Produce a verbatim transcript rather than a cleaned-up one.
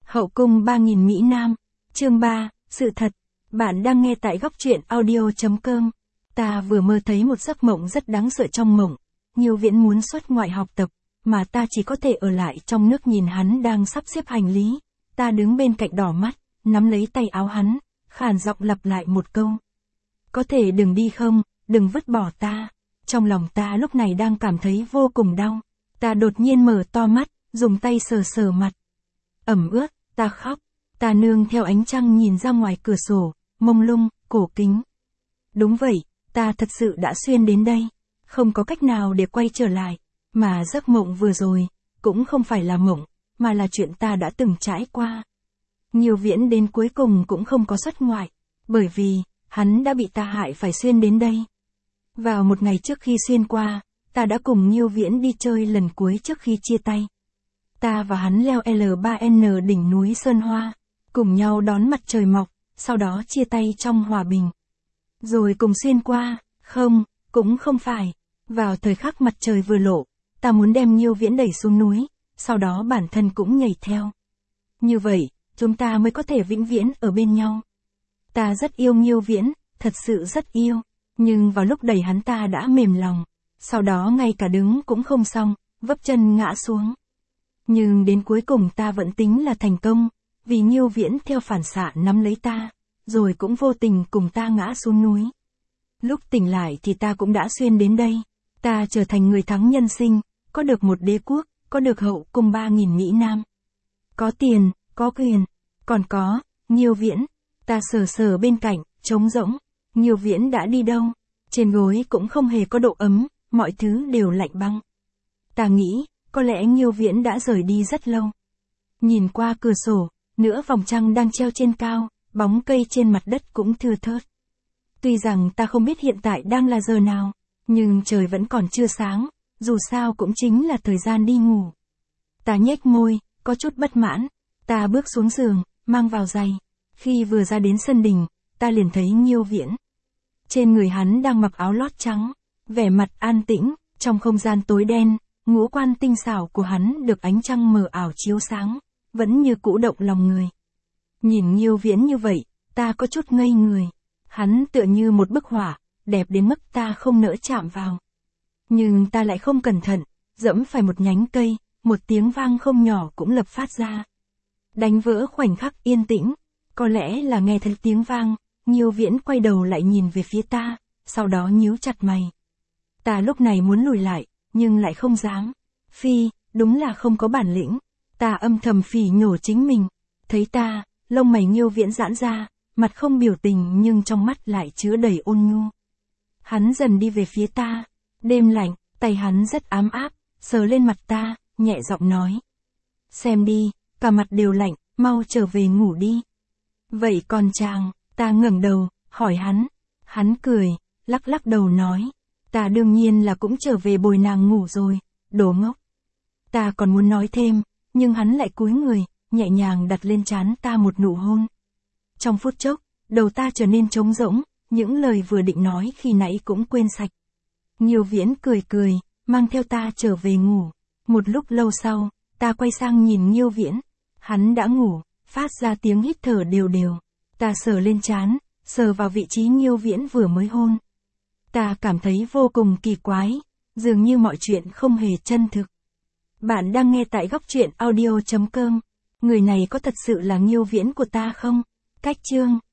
Hậu cung ba nghìn Mỹ Nam, chương ba, sự thật. Bạn đang nghe tại góc truyện audio chấm com. Ta vừa mơ thấy một giấc mộng rất đáng sợ. Trong mộng, Nhiêu Viễn muốn xuất ngoại học tập, mà ta chỉ có thể ở lại trong nước nhìn hắn đang sắp xếp hành lý. Ta đứng bên cạnh đỏ mắt, nắm lấy tay áo hắn, khàn giọng lặp lại một câu. Có thể đừng đi không, đừng vứt bỏ ta. Trong lòng ta lúc này đang cảm thấy vô cùng đau. Ta đột nhiên mở to mắt, dùng tay sờ sờ mặt. Ẩm ướt, ta khóc. Ta nương theo ánh trăng nhìn ra ngoài cửa sổ, mông lung, cổ kính. Đúng vậy, ta thật sự đã xuyên đến đây. Không có cách nào để quay trở lại. Mà giấc mộng vừa rồi, cũng không phải là mộng, mà là chuyện ta đã từng trải qua. Nhiêu Viễn đến cuối cùng cũng không có xuất ngoại, bởi vì, hắn đã bị ta hại phải xuyên đến đây. Vào một ngày trước khi xuyên qua, ta đã cùng Nhiêu Viễn đi chơi lần cuối trước khi chia tay. Ta và hắn leo L ba N đỉnh núi Sơn Hoa, cùng nhau đón mặt trời mọc, sau đó chia tay trong hòa bình. Rồi cùng xuyên qua, không, cũng không phải. Vào thời khắc mặt trời vừa lộ, ta muốn đem Nhiêu Viễn đẩy xuống núi, sau đó bản thân cũng nhảy theo. Như vậy, chúng ta mới có thể vĩnh viễn ở bên nhau. Ta rất yêu Nhiêu Viễn, thật sự rất yêu, nhưng vào lúc đẩy hắn ta đã mềm lòng, sau đó ngay cả đứng cũng không xong, vấp chân ngã xuống. Nhưng đến cuối cùng ta vẫn tính là thành công, vì Nhiêu Viễn theo phản xạ nắm lấy ta, rồi cũng vô tình cùng ta ngã xuống núi. Lúc tỉnh lại thì ta cũng đã xuyên đến đây, ta trở thành người thắng nhân sinh, có được một đế quốc, có được hậu cung ba nghìn Mỹ Nam. Có tiền, có quyền, còn có, Nhiêu Viễn. Ta sờ sờ bên cạnh, trống rỗng, Nhiêu Viễn đã đi đâu? Trên gối cũng không hề có độ ấm, mọi thứ đều lạnh băng. Ta nghĩ, có lẽ Nhiêu Viễn đã rời đi rất lâu. Nhìn qua cửa sổ, nửa vòng trăng đang treo trên cao, bóng cây trên mặt đất cũng thưa thớt. Tuy rằng ta không biết hiện tại đang là giờ nào, nhưng trời vẫn còn chưa sáng, dù sao cũng chính là thời gian đi ngủ. Ta nhếch môi, có chút bất mãn, ta bước xuống giường, mang vào giày. Khi vừa ra đến sân đình, ta liền thấy Nhiêu Viễn. Trên người hắn đang mặc áo lót trắng, vẻ mặt an tĩnh, trong không gian tối đen, ngũ quan tinh xảo của hắn được ánh trăng mờ ảo chiếu sáng, vẫn như cũ động lòng người. Nhìn Nhiêu Viễn như vậy, ta có chút ngây người. Hắn tựa như một bức họa, đẹp đến mức ta không nỡ chạm vào. Nhưng ta lại không cẩn thận, dẫm phải một nhánh cây, một tiếng vang không nhỏ cũng lập phát ra. Đánh vỡ khoảnh khắc yên tĩnh, có lẽ là nghe thấy tiếng vang, Nhiêu Viễn quay đầu lại nhìn về phía ta, sau đó nhíu chặt mày. Ta lúc này muốn lùi lại, nhưng lại không dám. Phi, đúng là không có bản lĩnh. Ta âm thầm phỉ nhổ chính mình. Thấy ta, lông mày Nhiêu Viễn giãn ra, mặt không biểu tình nhưng trong mắt lại chứa đầy ôn nhu. Hắn dần đi về phía ta. Đêm lạnh, tay hắn rất ám áp, sờ lên mặt ta, nhẹ giọng nói. Xem đi, cả mặt đều lạnh, mau trở về ngủ đi. Vậy còn chàng, ta ngẩng đầu, hỏi hắn. Hắn cười, lắc lắc đầu nói. Ta đương nhiên là cũng trở về bồi nàng ngủ rồi, đồ ngốc. Ta còn muốn nói thêm, nhưng hắn lại cúi người, nhẹ nhàng đặt lên trán ta một nụ hôn. Trong phút chốc, đầu ta trở nên trống rỗng, những lời vừa định nói khi nãy cũng quên sạch. Nhiêu Viễn cười cười, mang theo ta trở về ngủ. Một lúc lâu sau, ta quay sang nhìn Nhiêu Viễn. Hắn đã ngủ, phát ra tiếng hít thở đều đều. Ta sờ lên trán, sờ vào vị trí Nhiêu Viễn vừa mới hôn. Ta cảm thấy vô cùng kỳ quái, dường như mọi chuyện không hề chân thực. Bạn đang nghe tại góc truyện audio chấm com. Người này có thật sự là Nhiêu Viễn của ta không? Cách chương